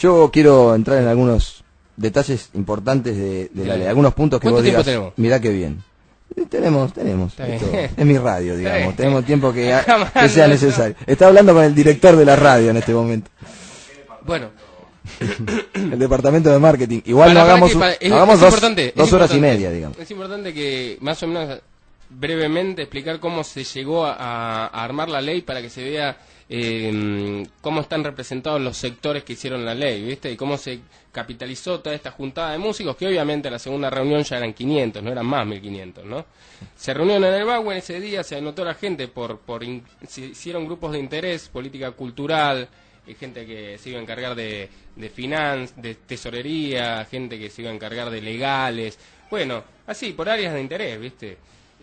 Yo quiero entrar en algunos detalles importantes de la ley, algunos puntos que vos digas, mirá qué bien. Tenemos. Es mi radio, digamos. Tenemos tiempo que sea necesario. Está hablando con el director de la radio en este momento. Bueno. El departamento de marketing. Igual no hagamos dos horas y media, digamos. Es importante que más o menos brevemente explicar cómo se llegó a armar la ley para que se vea cómo están representados los sectores que hicieron la ley, ¿viste? Y cómo se capitalizó toda esta juntada de músicos, que obviamente en la segunda reunión ya eran 500, no eran más 1500, ¿no? Se reunieron en el Bagua en ese día, se anotó la gente se hicieron grupos de interés, política cultural, gente que se iba a encargar de finanzas, de tesorería, gente que se iba a encargar de legales, bueno, así, por áreas de interés, ¿viste?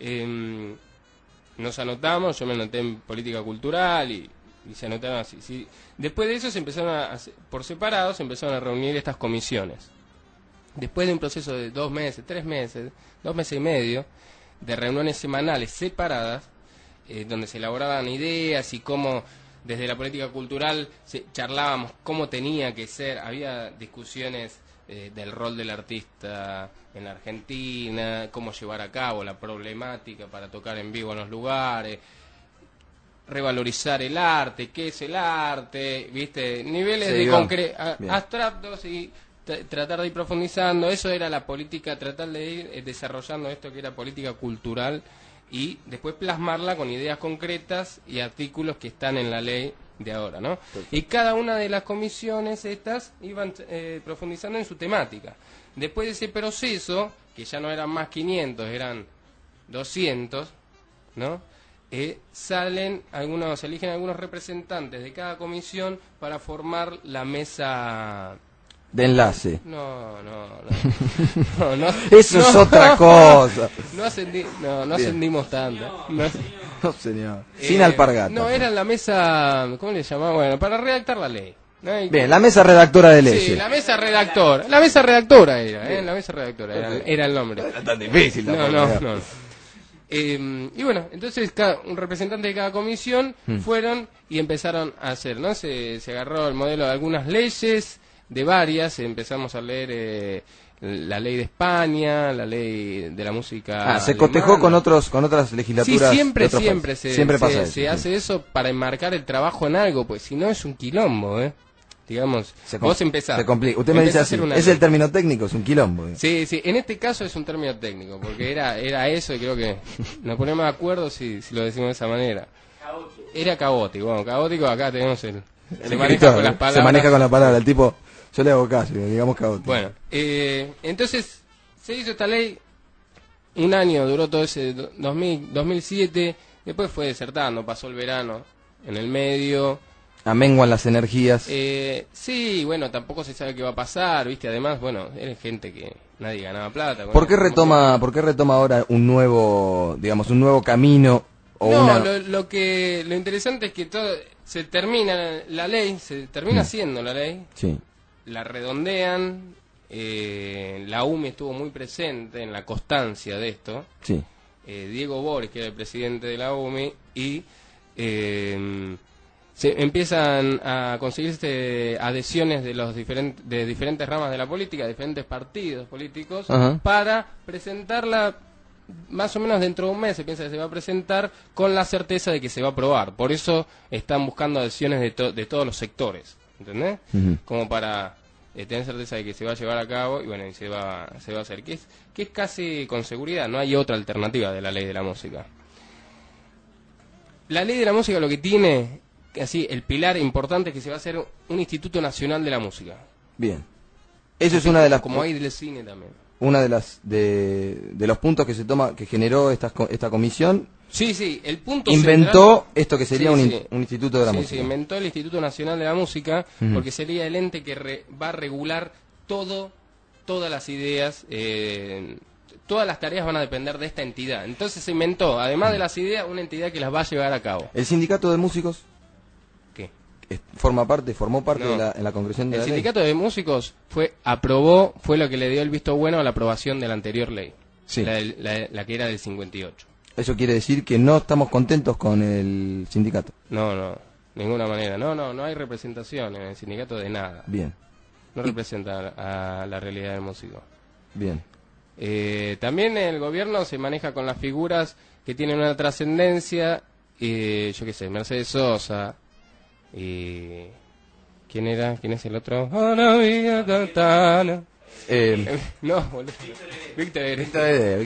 Nos anotamos, yo me anoté en política cultural y se anotaron así. ¿Sí? Después de eso se empezaron por separado, se empezaron a reunir estas comisiones. Después de un proceso de 2 meses, 3 meses, 2 meses y medio, de reuniones semanales separadas, donde se elaboraban ideas y cómo desde la política cultural charlábamos cómo tenía que ser, había discusiones del rol del artista en la Argentina, cómo llevar a cabo la problemática para tocar en vivo en los lugares, revalorizar el arte, qué es el arte, viste, niveles de abstractos y tratar de ir profundizando. Eso era la política, tratar de ir desarrollando esto que era política cultural y después plasmarla con ideas concretas y artículos que están en la ley de ahora, ¿no? Perfecto. Y cada una de las comisiones estas iban profundizando en su temática. Después de ese proceso, que ya no eran más 500, eran 200, ¿no? Eligen algunos representantes de cada comisión para formar la mesa de enlace. No. Eso es otra cosa. No ascendimos tanto. No, señor. Sin alpargata. No, era la mesa, ¿cómo le llamaba? Bueno, para redactar la ley. Bien, la mesa redactora de leyes. Sí, la mesa redactora. La mesa redactora era, la mesa redactora era el nombre. No era tan difícil. No. Y bueno, entonces un representante de cada comisión fueron y empezaron a hacer, ¿no? Se agarró el modelo de algunas leyes, de varias, empezamos a leer la ley de España, la ley de la música se cotejó con otras legislaturas. Sí, siempre pasa se hace eso para enmarcar el trabajo en algo, pues si no es un quilombo, digamos, vos empezás. Se complica. Usted me dice así, es el término técnico, es un quilombo. Sí, en este caso es un término técnico, porque era eso y creo que nos ponemos de acuerdo si lo decimos de esa manera. Caótico. Era caótico, bueno, caótico acá tenemos se maneja con las palabras. Se maneja con las palabras, el tipo, yo le hago caso, digamos caótico. Bueno, entonces se hizo esta ley, un año duró todo ese 2007, después fue desertando, pasó el verano en el medio. Amenguan las energías. Sí, bueno, tampoco se sabe qué va a pasar, ¿viste? Además, bueno, era gente que nadie ganaba plata. ¿Por qué retoma ahora un nuevo camino? Lo interesante es que todo se termina la ley, se termina haciendo la ley. Sí. La redondean, la UMI estuvo muy presente en la constancia de esto. Sí. Diego Boris, que era el presidente de la UMI, y se empiezan a conseguirse adhesiones de diferentes ramas de la política, diferentes partidos políticos, para presentarla más o menos dentro de un mes. Se piensa que se va a presentar con la certeza de que se va a aprobar. Por eso están buscando adhesiones de todos los sectores, ¿entendés? Como para tener certeza de que se va a llevar a cabo y bueno, y se va a hacer, que es casi con seguridad, no hay otra alternativa de la ley de la música. La ley de la música lo que tiene, así, el pilar importante es que se va a hacer un Instituto Nacional de la Música. Bien. Eso es una de las... Como hay del cine también. Una de los puntos que generó esta comisión. Sí, el punto inventó central, esto que sería un Instituto de la Música. Sí, inventó el Instituto Nacional de la Música, porque sería el ente que va a regular todas las ideas, todas las tareas van a depender de esta entidad. Entonces se inventó, además de las ideas, una entidad que las va a llevar a cabo. ¿El sindicato de músicos? ¿Qué? Formó parte en la concreción de la ley. El sindicato de músicos fue lo que le dio el visto bueno a la aprobación de la anterior ley, sí. la que era del 58. Eso quiere decir que no estamos contentos con el sindicato. No, ninguna manera. No hay representación en el sindicato de nada. Bien. no representa a la realidad del músico. Bien. También el gobierno se maneja con las figuras que tienen una trascendencia, yo qué sé, Mercedes Sosa, ¿quién era? ¿Quién es el otro? No, boludo. Víctor Heredia.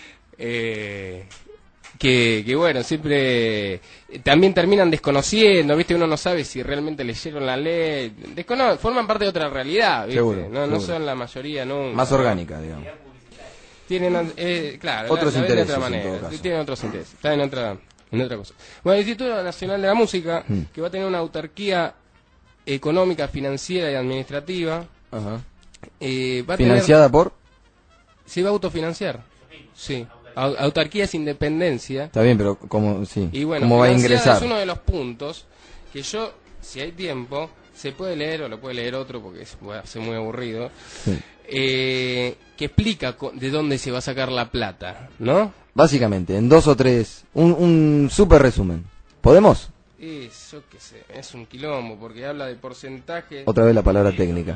Que bueno, siempre también terminan desconociendo, ¿viste? Uno no sabe si realmente leyeron la ley, forman parte de otra realidad, ¿viste? Seguro. No son la mayoría, no. Más orgánica, digamos. Tienen, claro, otros intereses, de otra manera, tienen otros intereses, están en otra cosa. Bueno, el Instituto Nacional de la Música, que va a tener una autarquía económica, financiera y administrativa. Ajá. ¿Financiada por? Se va a autofinanciar, sí. Autarquía es independencia. Está bien, pero ¿cómo, sí. Y bueno, ¿cómo va a ingresar? Es uno de los puntos que yo, si hay tiempo, se puede leer o lo puede leer otro porque va a ser muy aburrido, sí. Que explica de dónde se va a sacar la plata, ¿no? Básicamente, en 2 o 3, un súper resumen. ¿Podemos? Yo qué sé, es un quilombo porque habla de porcentaje. Otra vez la palabra técnica.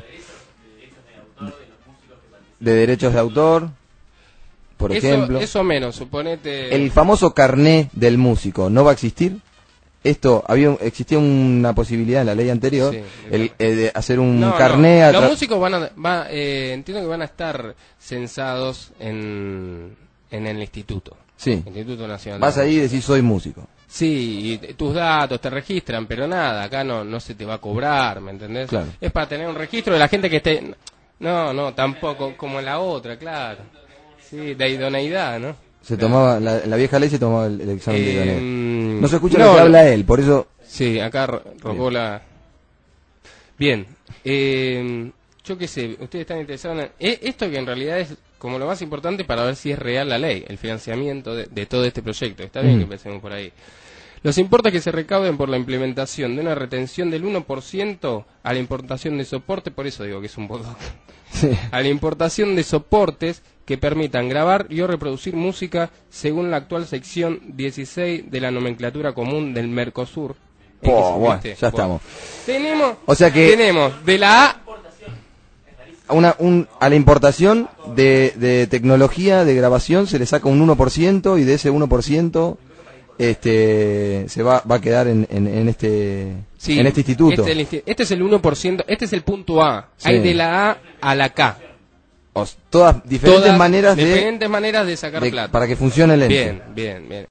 De derechos de autor. Por ejemplo, eso menos, suponete. El famoso carné del músico, ¿no va a existir? Esto, existía una posibilidad en la ley anterior, sí, de hacer un carné. Los músicos entiendo que van a estar censados en el instituto. Sí. Instituto Nacional. Vas ahí y decís soy músico. Sí, y tus datos te registran, pero nada, acá no se te va a cobrar, ¿me entendés? Claro. Es para tener un registro de la gente que esté. No, tampoco, como en la otra, claro. Sí, de idoneidad, ¿no? Se tomaba, la vieja ley se tomaba el examen de idoneidad. No se escucha lo que habla él, por eso... Sí, acá robó la... Bien, yo qué sé, ustedes están interesados en... Esto que en realidad es como lo más importante para ver si es real la ley, el financiamiento de todo este proyecto. Está bien que empecemos por ahí. Los importes que se recauden por la implementación de una retención del 1% a la importación de soporte, por eso digo que es un poco... Sí. A la importación de soportes que permitan grabar y o reproducir música según la actual sección 16 de la nomenclatura común del Mercosur. Bueno, ya estamos. Tenemos de la a la importación de tecnología de grabación se le saca un 1% y de ese 1% se va a quedar en este instituto. Este es el 1%, este es el punto A. Sí. Hay de la A la K. Todas diferentes maneras maneras de sacar plata. Para que funcione el ente. Bien.